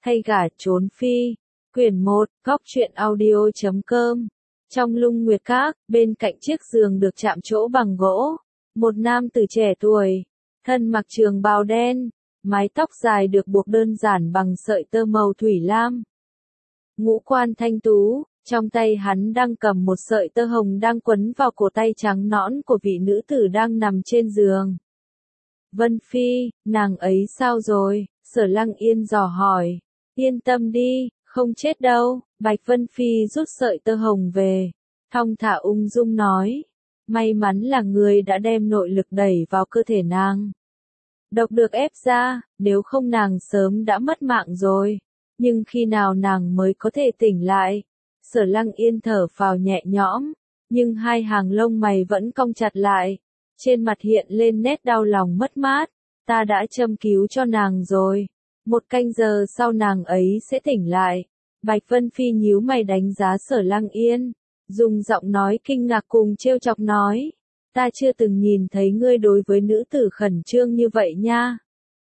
Thay gả trốn phi. Quyển 1, góc truyện audio.com. Trong lung nguyệt các, bên cạnh chiếc giường được chạm trổ bằng gỗ, một nam tử trẻ tuổi, thân mặc trường bào đen, mái tóc dài được buộc đơn giản bằng sợi tơ màu thủy lam. Ngũ quan thanh tú, trong tay hắn đang cầm một sợi tơ hồng đang quấn vào cổ tay trắng nõn của vị nữ tử đang nằm trên giường. Vân Phi, nàng ấy sao rồi? Sở Lăng Yên dò hỏi. Yên tâm đi, không chết đâu. Bạch Vân Phi rút sợi tơ hồng về, thong thả ung dung nói. May mắn là người đã đem nội lực đẩy vào cơ thể nàng. Độc được ép ra, nếu không nàng sớm đã mất mạng rồi. Nhưng khi nào nàng mới có thể tỉnh lại? Sở Lăng Yên thở phào nhẹ nhõm, nhưng hai hàng lông mày vẫn cong chặt lại. Trên mặt hiện lên nét đau lòng mất mát. Ta đã châm cứu cho nàng rồi. 1 canh giờ sau nàng ấy sẽ tỉnh lại. Bạch Vân Phi nhíu mày đánh giá Sở Lăng Yên, dùng giọng nói kinh ngạc cùng trêu chọc nói. Ta chưa từng nhìn thấy ngươi đối với nữ tử khẩn trương như vậy nha.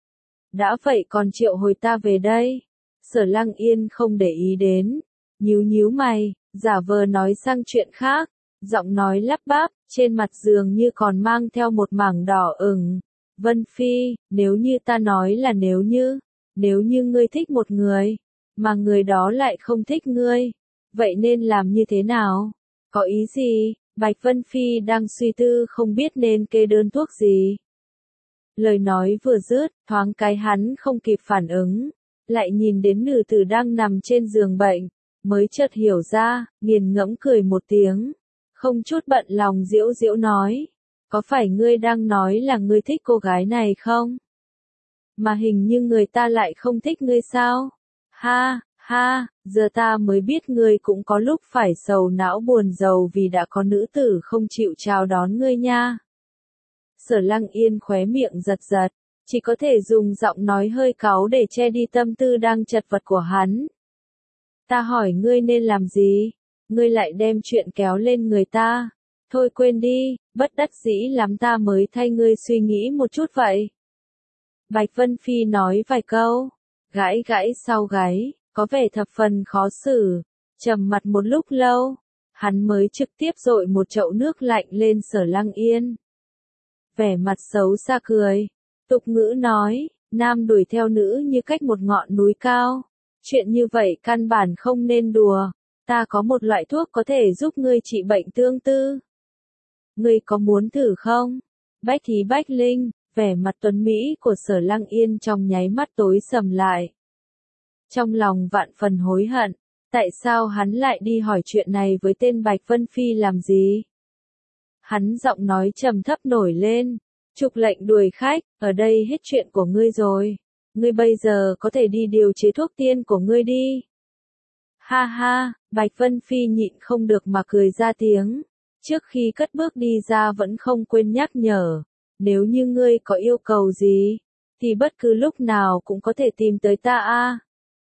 Đã vậy còn triệu hồi ta về đây. Sở Lăng Yên không để ý đến, nhíu mày, giả vờ nói sang chuyện khác, giọng nói lắp bắp, trên mặt giường như còn mang theo một mảng đỏ ửng. Vân Phi, nếu như ta nói là nếu như ngươi thích một người, mà người đó lại không thích ngươi, vậy nên làm như thế nào? Có ý gì? Bạch Vân Phi đang suy tư không biết nên kê đơn thuốc gì. Lời nói vừa dứt, thoáng cái hắn không kịp phản ứng, lại nhìn đến nữ tử đang nằm trên giường bệnh, mới chợt hiểu ra, nghiền ngẫm cười một tiếng, không chút bận lòng giễu giễu nói, có phải ngươi đang nói là ngươi thích cô gái này không? Mà hình như người ta lại không thích ngươi sao? Ha, ha, giờ ta mới biết ngươi cũng có lúc phải sầu não buồn rầu vì đã có nữ tử không chịu chào đón ngươi nha. Sở Lăng Yên khóe miệng giật giật, chỉ có thể dùng giọng nói hơi cáu để che đi tâm tư đang chật vật của hắn. Ta hỏi ngươi nên làm gì? Ngươi lại đem chuyện kéo lên người ta. Thôi quên đi, bất đắc dĩ lắm ta mới thay ngươi suy nghĩ một chút vậy. Bạch Vân Phi nói vài câu, gãi sau gáy, có vẻ thập phần khó xử, trầm mặt một lúc lâu, hắn mới trực tiếp dội một chậu nước lạnh lên Sở Lăng Yên. Vẻ mặt xấu xa cười, tục ngữ nói, nam đuổi theo nữ như cách một ngọn núi cao, chuyện như vậy căn bản không nên đùa, ta có một loại thuốc có thể giúp ngươi trị bệnh tương tư. Ngươi có muốn thử không? Bách Thí Bách Linh, vẻ mặt tuấn Mỹ của Sở Lăng Yên trong nháy mắt tối sầm lại. Trong lòng vạn phần hối hận, tại sao hắn lại đi hỏi chuyện này với tên Bạch Vân Phi làm gì? Hắn giọng nói trầm thấp nổi lên, trục lệnh đuổi khách, ở đây hết chuyện của ngươi rồi. Ngươi bây giờ có thể đi điều chế thuốc tiên của ngươi đi. Ha ha, Bạch Vân Phi nhịn không được mà cười ra tiếng. Trước khi cất bước đi ra vẫn không quên nhắc nhở. Nếu như ngươi có yêu cầu gì, thì bất cứ lúc nào cũng có thể tìm tới ta a.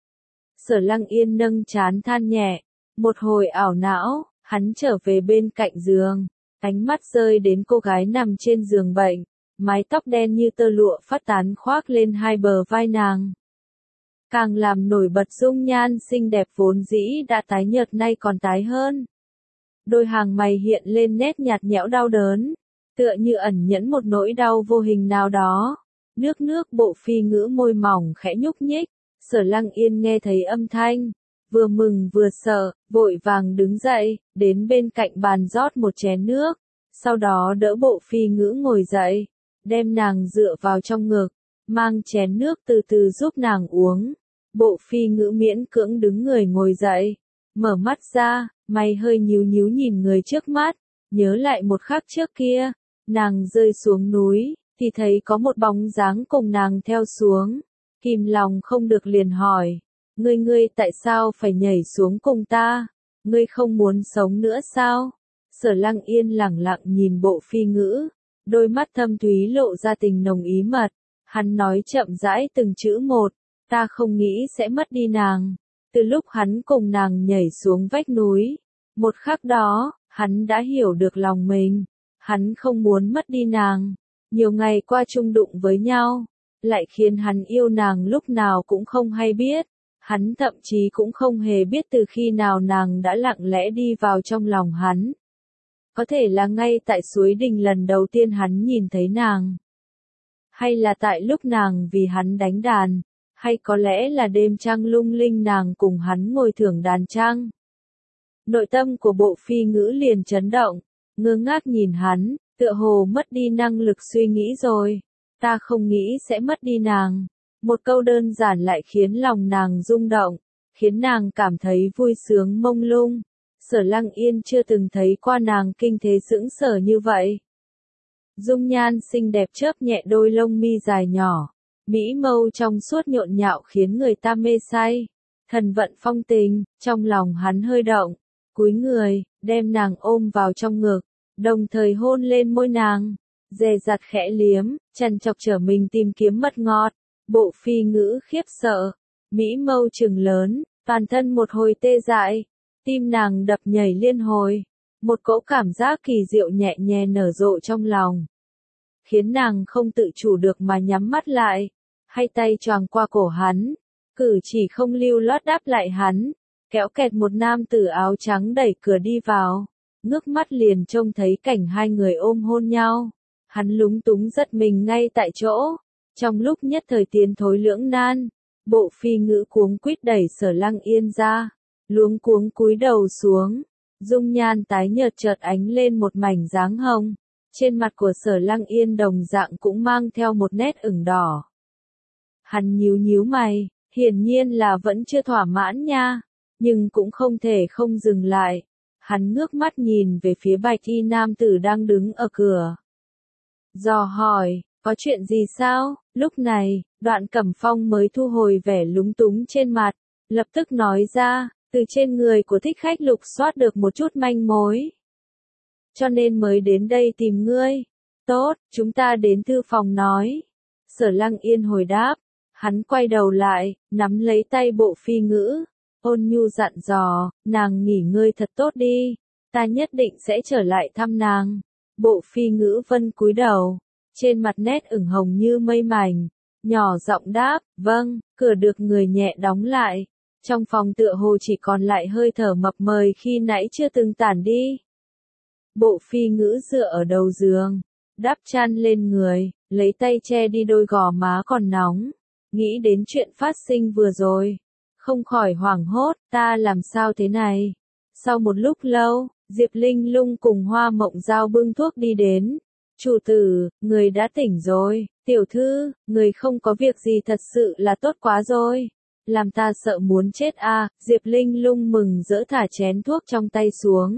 Sở Lăng Yên nâng trán than nhẹ. Một hồi ảo não, hắn trở về bên cạnh giường. Ánh mắt rơi đến cô gái nằm trên giường bệnh. Mái tóc đen như tơ lụa phát tán khoác lên hai bờ vai nàng. Càng làm nổi bật dung nhan xinh đẹp vốn dĩ đã tái nhợt nay còn tái hơn. Đôi hàng mày hiện lên nét nhạt nhẽo đau đớn, tựa như ẩn nhẫn một nỗi đau vô hình nào đó. Nước bộ phi ngữ môi mỏng khẽ nhúc nhích, Sở Lăng Yên nghe thấy âm thanh, vừa mừng vừa sợ, vội vàng đứng dậy, đến bên cạnh bàn rót một chén nước, sau đó đỡ bộ phi ngữ ngồi dậy, đem nàng dựa vào trong ngực, mang chén nước từ từ giúp nàng uống. Bộ phi ngữ miễn cưỡng đứng người ngồi dậy, mở mắt ra, mày hơi nhíu nhìn người trước mắt, nhớ lại một khắc trước kia, nàng rơi xuống núi, thì thấy có một bóng dáng cùng nàng theo xuống, kìm lòng không được liền hỏi, ngươi tại sao phải nhảy xuống cùng ta, ngươi không muốn sống nữa sao? Sở Lăng Yên lẳng lặng nhìn bộ phi ngữ, đôi mắt thâm thúy lộ ra tình nồng ý mật, hắn nói chậm rãi từng chữ một, ta không nghĩ sẽ mất đi nàng. Từ lúc hắn cùng nàng nhảy xuống vách núi, một khắc đó, hắn đã hiểu được lòng mình, hắn không muốn mất đi nàng. Nhiều ngày qua chung đụng với nhau, lại khiến hắn yêu nàng lúc nào cũng không hay biết. Hắn thậm chí cũng không hề biết từ khi nào nàng đã lặng lẽ đi vào trong lòng hắn. Có thể là ngay tại suối đình lần đầu tiên hắn nhìn thấy nàng. Hay là tại lúc nàng vì hắn đánh đàn. Hay có lẽ là đêm trăng lung linh nàng cùng hắn ngồi thưởng đàn trăng. Nội tâm của Bộ Phi Ngữ liền chấn động, ngơ ngác nhìn hắn, tựa hồ mất đi năng lực suy nghĩ rồi. Ta không nghĩ sẽ mất đi nàng. Một câu đơn giản lại khiến lòng nàng rung động, khiến nàng cảm thấy vui sướng mông lung. Sở Lăng Yên chưa từng thấy qua nàng kinh thế sững sờ như vậy. Dung nhan xinh đẹp chớp nhẹ đôi lông mi dài nhỏ, mỹ mâu trong suốt nhộn nhạo khiến người ta mê say. Thần vận phong tình, trong lòng hắn hơi động, cúi người, đem nàng ôm vào trong ngực, đồng thời hôn lên môi nàng, dè dặt khẽ liếm, chằn chọc trở mình tìm kiếm mật ngọt. Bộ Phi Ngữ khiếp sợ, mỹ mâu trừng lớn, toàn thân một hồi tê dại, tim nàng đập nhảy liên hồi, một cỗ cảm giác kỳ diệu nhẹ nhẹ nở rộ trong lòng, khiến nàng không tự chủ được mà nhắm mắt lại, hai tay choàng qua cổ hắn, cử chỉ không lưu loát đáp lại hắn, kéo kẹt một nam tử áo trắng đẩy cửa đi vào, ngước mắt liền trông thấy cảnh hai người ôm hôn nhau, hắn lúng túng giật mình ngay tại chỗ. Trong lúc nhất thời tiến thối lưỡng nan, Bộ Phi Ngữ cuống quýt đẩy Sở Lăng Yên ra, luống cuống cúi đầu xuống, dung nhan tái nhợt chợt ánh lên một mảnh dáng hồng, trên mặt của Sở Lăng Yên đồng dạng cũng mang theo một nét ửng đỏ. Hắn nhíu nhíu mày, hiển nhiên là vẫn chưa thỏa mãn nha, nhưng cũng không thể không dừng lại. Hắn ngước mắt nhìn về phía bạch y nam tử đang đứng ở cửa. Dò hỏi, có chuyện gì sao? Lúc này, Đoạn Cẩm Phong mới thu hồi vẻ lúng túng trên mặt, lập tức nói ra, từ trên người của thích khách lục soát được một chút manh mối. Cho nên mới đến đây tìm ngươi. Tốt, chúng ta đến thư phòng nói. Sở Lăng Yên hồi đáp, hắn quay đầu lại, nắm lấy tay Bộ Phi Ngữ, ôn nhu dặn dò, nàng nghỉ ngơi thật tốt đi, ta nhất định sẽ trở lại thăm nàng. Bộ Phi Ngữ vân cúi đầu, trên mặt nét ửng hồng như mây mảnh, nhỏ giọng đáp, vâng, cửa được người nhẹ đóng lại. Trong phòng tựa hồ chỉ còn lại hơi thở mập mời khi nãy chưa từng tản đi. Bộ Phi Ngữ dựa ở đầu giường, đắp chăn lên người, lấy tay che đi đôi gò má còn nóng, nghĩ đến chuyện phát sinh vừa rồi, không khỏi hoảng hốt, ta làm sao thế này? Sau một lúc lâu, Diệp Linh Lung cùng Hoa Mộng Giao bưng thuốc đi đến. Chủ tử, người đã tỉnh rồi, tiểu thư, người không có việc gì thật sự là tốt quá rồi. Làm ta sợ muốn chết a. Diệp Linh Lung mừng rỡ thả chén thuốc trong tay xuống.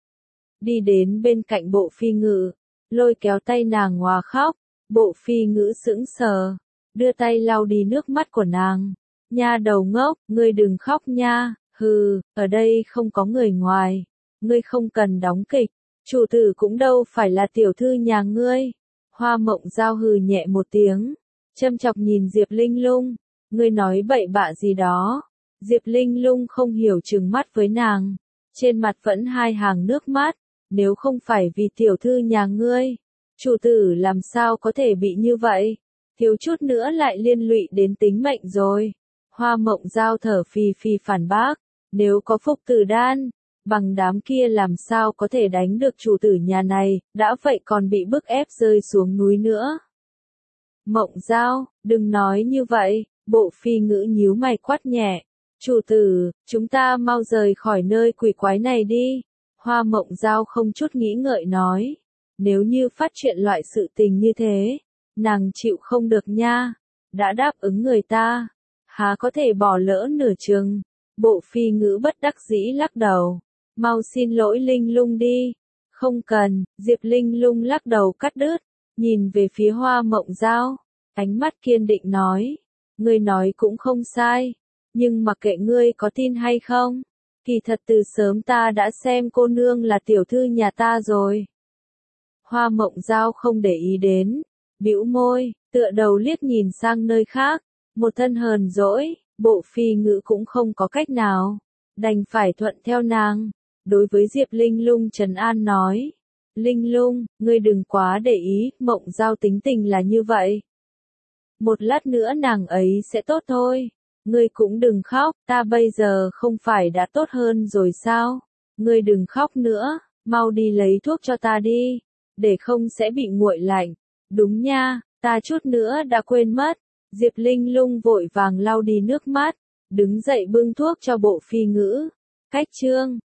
Đi đến bên cạnh Bộ Phi Ngữ, lôi kéo tay nàng hòa khóc, Bộ Phi Ngữ sững sờ, đưa tay lau đi nước mắt của nàng. Nha đầu ngốc, ngươi đừng khóc nha, hừ, ở đây không có người ngoài, ngươi không cần đóng kịch. Chủ tử cũng đâu phải là tiểu thư nhà ngươi. Hoa Mộng Giao hừ nhẹ một tiếng, châm chọc nhìn Diệp Linh Lung, ngươi nói bậy bạ gì đó. Diệp Linh Lung không hiểu trừng mắt với nàng, trên mặt vẫn hai hàng nước mắt, nếu không phải vì tiểu thư nhà ngươi, chủ tử làm sao có thể bị như vậy, thiếu chút nữa lại liên lụy đến tính mệnh rồi. Hoa Mộng Giao thở phì phì phản bác, nếu có Phúc Tử Đan, bằng đám kia làm sao có thể đánh được chủ tử nhà này, đã vậy còn bị bức ép rơi xuống núi nữa. Mộng Giao, đừng nói như vậy, Bộ Phi Ngữ nhíu mày quát nhẹ, chủ tử, chúng ta mau rời khỏi nơi quỷ quái này đi. Hoa Mộng Giao không chút nghĩ ngợi nói, nếu như phát chuyện loại sự tình như thế, nàng chịu không được nha, đã đáp ứng người ta, há có thể bỏ lỡ nửa chừng. Bộ Phi Ngữ bất đắc dĩ lắc đầu, mau xin lỗi Linh Lung đi. Không cần, Diệp Linh Lung lắc đầu cắt đứt, nhìn về phía Hoa Mộng Giao, ánh mắt kiên định nói, ngươi nói cũng không sai, nhưng mặc kệ ngươi có tin hay không, kỳ thật từ sớm ta đã xem cô nương là tiểu thư nhà ta rồi. Hoa Mộng Giao không để ý đến, bĩu môi, tựa đầu liếc nhìn sang nơi khác, một thân hờn dỗi. Bộ Phi Ngữ cũng không có cách nào, đành phải thuận theo nàng. Đối với Diệp Linh Lung trấn an nói, Linh Lung, ngươi đừng quá để ý, Mộng Giao tính tình là như vậy. Một lát nữa nàng ấy sẽ tốt thôi. Ngươi cũng đừng khóc, ta bây giờ không phải đã tốt hơn rồi sao? Ngươi đừng khóc nữa, mau đi lấy thuốc cho ta đi, để không sẽ bị nguội lạnh. Đúng nha, ta chút nữa đã quên mất. Diệp Linh Lung vội vàng lau đi nước mắt, đứng dậy bưng thuốc cho Bộ Phi Ngữ. Cách chương